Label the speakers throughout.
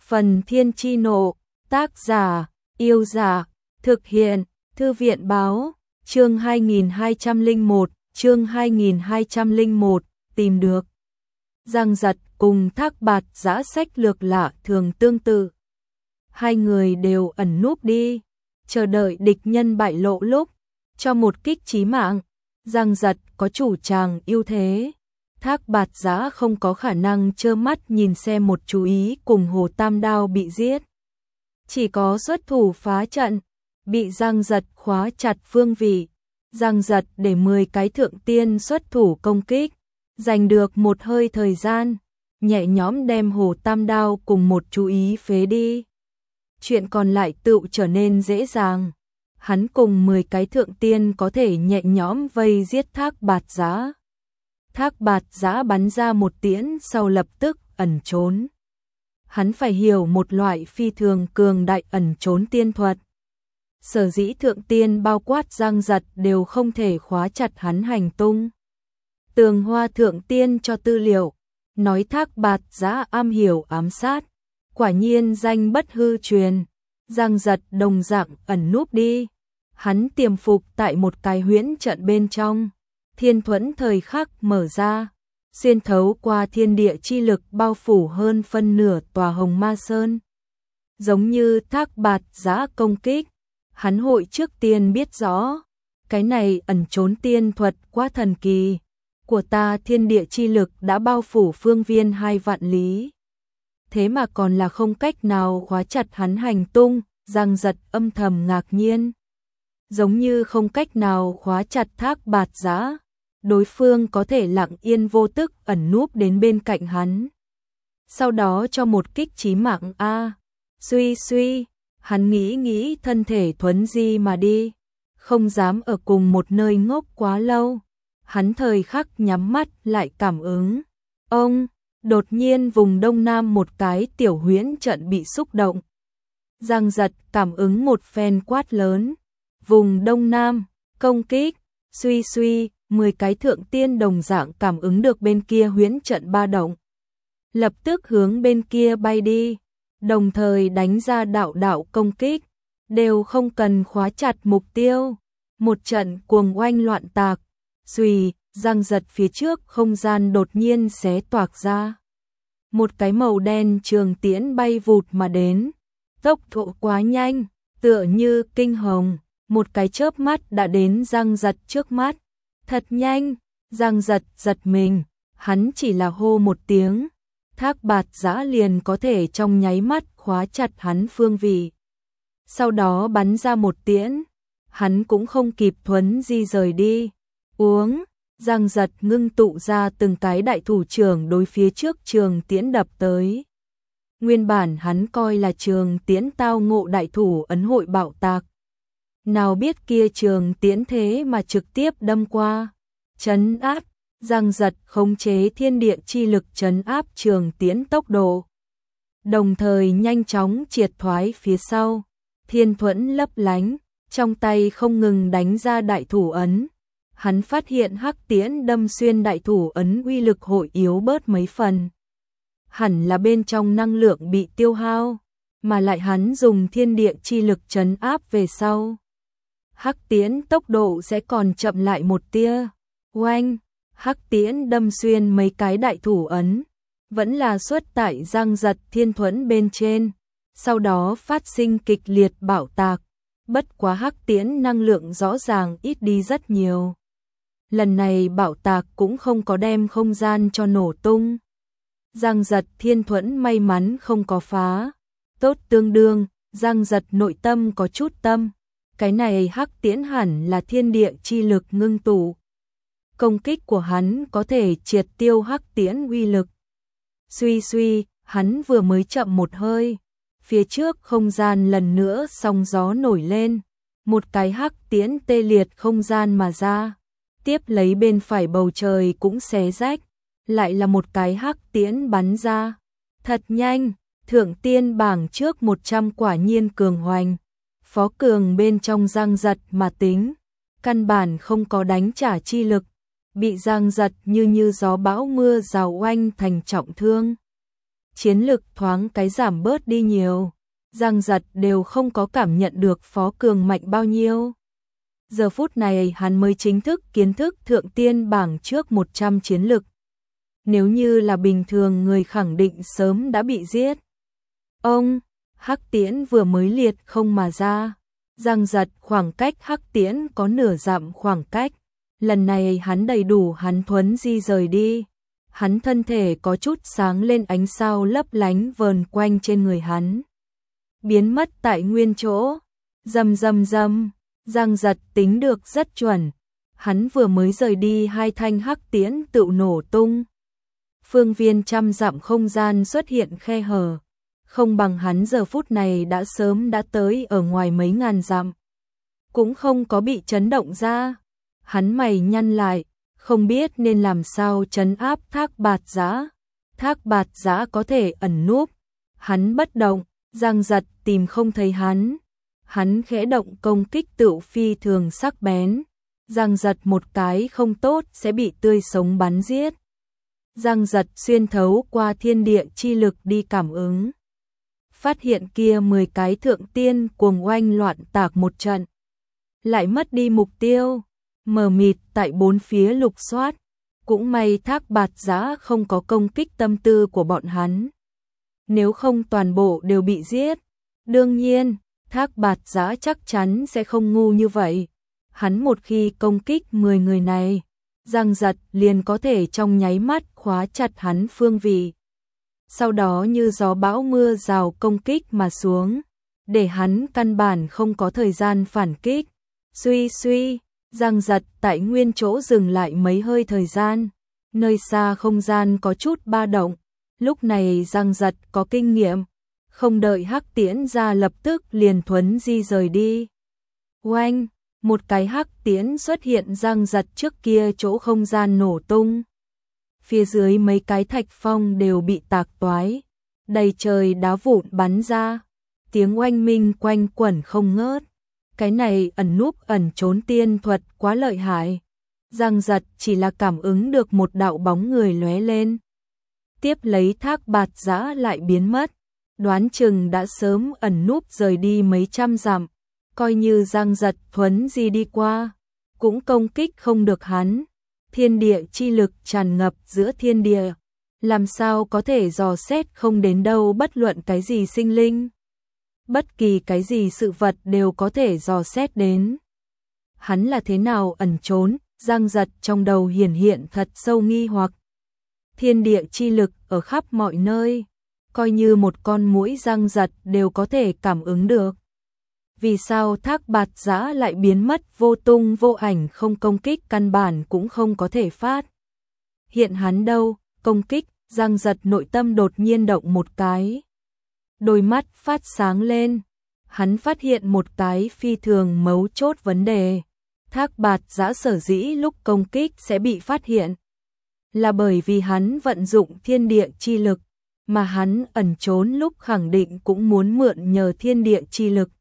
Speaker 1: Phần Thiên Chi Nộ, tác giả, Yêu Giả, thực hiện, Thư viện Báo, chương 2201, chương 2201, tìm được. Giang Giật cùng Thác Bạt Giã sách lược lạ thường tương tự. Hai người đều ẩn núp đi, chờ đợi địch nhân bại lộ lúc, cho một kích chí mạng. Giang Giật có chủ tràng ưu thế. Thác Bạt Giã không có khả năng trơ mắt nhìn xem một chú ý cùng Hồ Tam Đao bị giết. Chỉ có xuất thủ phá trận, bị Giang Giật khóa chặt phương vị. Giang Giật để 10 cái thượng tiên xuất thủ công kích, giành được một hơi thời gian, nhẹ nhõm đem Hồ Tam Đao cùng một chú ý phế đi. Chuyện còn lại tự trở nên dễ dàng. Hắn cùng 10 cái thượng tiên có thể nhẹ nhõm vây giết Thác Bạt Giã. Thác Bạt Giã bắn ra một tiễn sau lập tức ẩn trốn. Hắn phải hiểu một loại phi thường cường đại ẩn trốn tiên thuật. Sở dĩ thượng tiên bao quát Giang Giật đều không thể khóa chặt hắn hành tung. Tường Hoa thượng tiên cho tư liệu, nói Thác Bạt Giã am hiểu ám sát. Quả nhiên danh bất hư truyền. Giang Giật đồng dạng ẩn núp đi. Hắn tiềm phục tại một cái huyễn trận bên trong. Thiên thuẫn thời khắc mở ra, xuyên thấu qua thiên địa chi lực bao phủ hơn phân nửa tòa Hồng Ma Sơn. Giống như Thác Bạt Giã công kích, hắn hội trước tiên biết rõ, cái này ẩn trốn tiên thuật quá thần kỳ, của ta thiên địa chi lực đã bao phủ phương viên 2 vạn lý. Thế mà còn là không cách nào khóa chặt hắn hành tung. Giang Giật âm thầm ngạc nhiên. Giống như không cách nào khóa chặt Thác Bạt Giã, đối phương có thể lặng yên vô tức ẩn núp đến bên cạnh hắn. Sau đó cho một kích chí mạng suy, hắn nghĩ thân thể thuấn di mà đi, không dám ở cùng một nơi ngốc quá lâu. Hắn thời khắc nhắm mắt lại cảm ứng. Đột nhiên vùng đông nam một cái tiểu huyễn trận bị xúc động. Giang Giật cảm ứng một phen quát lớn. Vùng đông nam, công kích, suy, 10 cái thượng tiên đồng dạng cảm ứng được bên kia huyễn trận ba động. Lập tức hướng bên kia bay đi, đồng thời đánh ra đạo công kích, đều không cần khóa chặt mục tiêu. Một trận cuồng oanh loạn tạc, Giang Giật phía trước không gian đột nhiên xé toạc ra. Một cái màu đen trường tiễn bay vụt mà đến, tốc độ quá nhanh, tựa như kinh hồng, một cái chớp mắt đã đến Giang Giật trước mắt. Thật nhanh, Giang Giật giật mình, hắn chỉ là hô một tiếng, Thác Bạt Giã liền có thể trong nháy mắt khóa chặt hắn phương vị. Sau đó bắn ra một tiễn, hắn cũng không kịp thuấn di rời đi. Giang Giật ngưng tụ ra từng cái đại thủ trưởng đối phía trước trường tiễn đập tới. Nguyên bản hắn coi là trường tiễn tao ngộ đại thủ ấn hội bạo tạc. Nào biết kia trường tiễn thế mà trực tiếp đâm qua, trấn áp. Giang Giật khống chế thiên địa chi lực trấn áp trường tiễn tốc độ, đồng thời nhanh chóng triệt thoái phía sau. Thiên thuẫn lấp lánh, trong tay không ngừng đánh ra đại thủ ấn. Hắn phát hiện hắc tiễn đâm xuyên đại thủ ấn uy lực hội yếu bớt mấy phần. Hẳn là bên trong năng lượng bị tiêu hao, mà lại hắn dùng thiên địa chi lực trấn áp về sau. Hắc tiễn tốc độ sẽ còn chậm lại một tia. Oanh, hắc tiễn đâm xuyên mấy cái đại thủ ấn, vẫn là xuất tại Giang Giật thiên thuẫn bên trên, sau đó phát sinh kịch liệt bạo tạc. Bất quá hắc tiễn năng lượng rõ ràng ít đi rất nhiều. Lần này bạo tạc cũng không có đem không gian cho nổ tung. Giang Giật thiên thuẫn may mắn không có phá. Tốt tương đương, Giang Giật nội tâm có chút tâm. Cái này hắc tiễn hẳn là thiên địa chi lực ngưng tụ. Công kích của hắn có thể triệt tiêu hắc tiễn uy lực. Suy, hắn vừa mới chậm một hơi. Phía trước không gian lần nữa sóng gió nổi lên. Một cái hắc tiễn tê liệt không gian mà ra. Tiếp lấy bên phải bầu trời cũng xé rách. Lại là một cái hắc tiễn bắn ra. Thật nhanh, thượng tiên bảng trước 100 quả nhiên cường hoành. Phó cường bên trong Giang Giật mà tính, căn bản không có đánh trả chi lực, bị Giang Giật như gió bão mưa rào oanh thành trọng thương. chiến lực thoáng cái giảm bớt đi nhiều. Giang Giật đều không có cảm nhận được Phó Cường mạnh bao nhiêu. Giờ phút này hắn mới chính thức kiến thức thượng tiên bảng trước 100 chiến lực. Nếu như là bình thường người khẳng định sớm đã bị giết. Ông, Hắc Tiễn vừa mới liệt không mà ra. Giang Giật khoảng cách Hắc Tiễn có nửa dặm khoảng cách. Lần này hắn đầy đủ hắn thuấn di rời đi. Hắn thân thể có chút sáng lên, ánh sao lấp lánh vờn quanh trên người hắn. Biến mất tại nguyên chỗ. Rầm rầm rầm, Giang Giật tính được rất chuẩn. Hắn vừa mới rời đi, hai thanh Hắc Tiễn tự nổ tung. Phương viên trăm dặm không gian xuất hiện khe hở. Không bằng hắn giờ phút này đã sớm đã tới ở ngoài mấy ngàn dặm. Cũng không có bị chấn động ra. Hắn mày nhăn lại, không biết nên làm sao trấn áp Thác Bạt Giã. Thác Bạt Giã có thể ẩn núp. Hắn bất động, Giang Giật tìm không thấy hắn. Hắn khẽ động công kích tựu phi thường sắc bén. Giang Giật một cái không tốt sẽ bị tươi sống bắn giết. Giang Giật xuyên thấu qua thiên địa chi lực đi cảm ứng. Phát hiện kia 10 cái thượng tiên cuồng oanh loạn tạc một trận. Lại mất đi mục tiêu, mờ mịt tại bốn phía lục soát. Cũng may Thác Bạt Giã không có công kích tâm tư của bọn hắn. Nếu không toàn bộ đều bị giết. Đương nhiên, Thác Bạt Giã chắc chắn sẽ không ngu như vậy. Hắn một khi công kích 10 người này, Giang Giật liền có thể trong nháy mắt khóa chặt hắn phương vị. Sau đó như gió bão mưa rào công kích mà xuống, để hắn căn bản không có thời gian phản kích. Suy suy, Giang Giật tại nguyên chỗ dừng lại mấy hơi thời gian. Nơi xa không gian có chút ba động. Lúc này Giang Giật có kinh nghiệm, không đợi Hắc Tiễn ra lập tức liền thuấn di rời đi. Oanh, một cái Hắc Tiễn xuất hiện, Giang Giật trước kia chỗ không gian nổ tung. Phía dưới mấy cái thạch phong đều bị tạc toái, đầy trời đá vụn bắn ra, tiếng oanh minh quanh quẩn không ngớt. Cái này ẩn núp ẩn trốn tiên thuật quá lợi hại. Giang Giật chỉ là cảm ứng được một đạo bóng người lóe lên. Tiếp lấy Thác Bạt Giã lại biến mất. Đoán chừng đã sớm ẩn núp rời đi mấy trăm dặm. Coi như Giang Giật thuấn di đi qua, cũng công kích không được hắn. Thiên địa chi lực tràn ngập giữa thiên địa, làm sao có thể dò xét không đến đâu bất luận cái gì sinh linh. Bất kỳ cái gì sự vật đều có thể dò xét đến. Hắn là thế nào ẩn trốn? Giang Giật trong đầu hiển hiện thật sâu nghi hoặc. Thiên địa chi lực ở khắp mọi nơi, coi như một con muỗi Giang Giật đều có thể cảm ứng được. Vì sao Thác Bạt Giã lại biến mất vô tung vô ảnh, không công kích căn bản cũng không có thể phát hiện hắn đâu? Công kích, Giang Giật nội tâm đột nhiên động một cái. Đôi mắt phát sáng lên, hắn phát hiện một cái phi thường mấu chốt vấn đề. Thác Bạt Giã sở dĩ lúc công kích sẽ bị phát hiện, là bởi vì hắn vận dụng thiên địa chi lực, mà hắn ẩn trốn lúc khẳng định cũng muốn mượn nhờ thiên địa chi lực.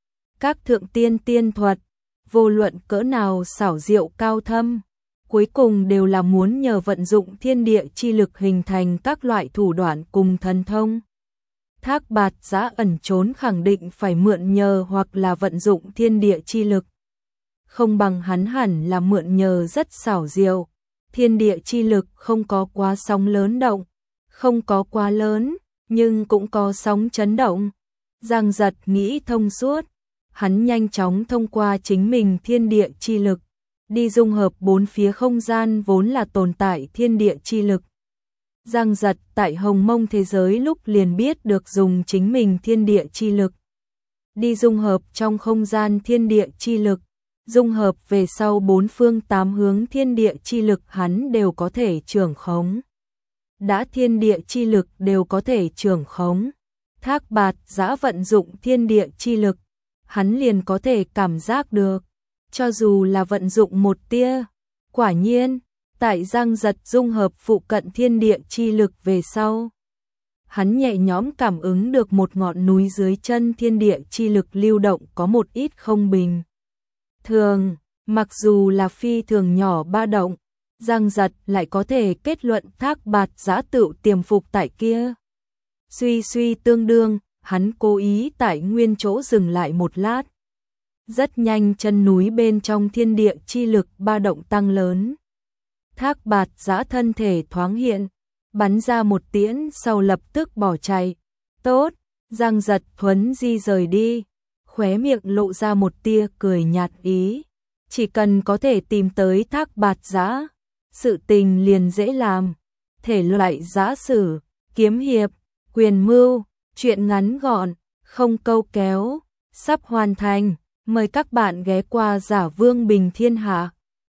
Speaker 1: Các thượng tiên tiên thuật, vô luận cỡ nào xảo diệu cao thâm, cuối cùng đều là muốn nhờ vận dụng thiên địa chi lực hình thành các loại thủ đoạn cùng thần thông. Thác Bạt Giã ẩn trốn khẳng định phải mượn nhờ hoặc là vận dụng thiên địa chi lực. Không bằng hắn hẳn là mượn nhờ rất xảo diệu. Thiên địa chi lực không có quá sóng lớn động, không có quá lớn, nhưng cũng có sóng chấn động. Giang Giật nghĩ thông suốt, hắn nhanh chóng thông qua chính mình thiên địa chi lực, đi dung hợp bốn phía không gian vốn là tồn tại thiên địa chi lực. Giang Giật tại Hồng Mông thế giới lúc liền biết được dùng chính mình thiên địa chi lực, đi dung hợp trong không gian thiên địa chi lực. Dung hợp về sau bốn phương tám hướng thiên địa chi lực hắn đều có thể trưởng khống. Đã thiên địa chi lực đều có thể trưởng khống, Thác Bạt Giã vận dụng thiên địa chi lực, hắn liền có thể cảm giác được, cho dù là vận dụng một tia. Quả nhiên, tại Giang Giật dung hợp phụ cận thiên địa chi lực về sau, hắn nhẹ nhõm cảm ứng được một ngọn núi dưới chân thiên địa chi lực lưu động có một ít không bình thường, mặc dù là phi thường nhỏ ba động, Giang Giật lại có thể kết luận Thác Bạt Giã tự tiềm phục tại kia. Suy suy tương đương, hắn cố ý tại nguyên chỗ dừng lại một lát. Rất nhanh chân núi bên trong thiên địa chi lực ba động tăng lớn. Thác Bạt Giã thân thể thoáng hiện, bắn ra một tiễn sau lập tức bỏ chạy. Tốt, Giang Giật Thuấn Di rời đi, khóe miệng lộ ra một tia cười nhạt ý. Chỉ cần có thể tìm tới Thác Bạt Giã, sự tình liền dễ làm. Thể loại giã sử, kiếm hiệp, quyền mưu, truyện ngắn gọn, không câu kéo, sắp hoàn thành. Mời các bạn ghé qua Giả Vương Bình Thiên Hạ.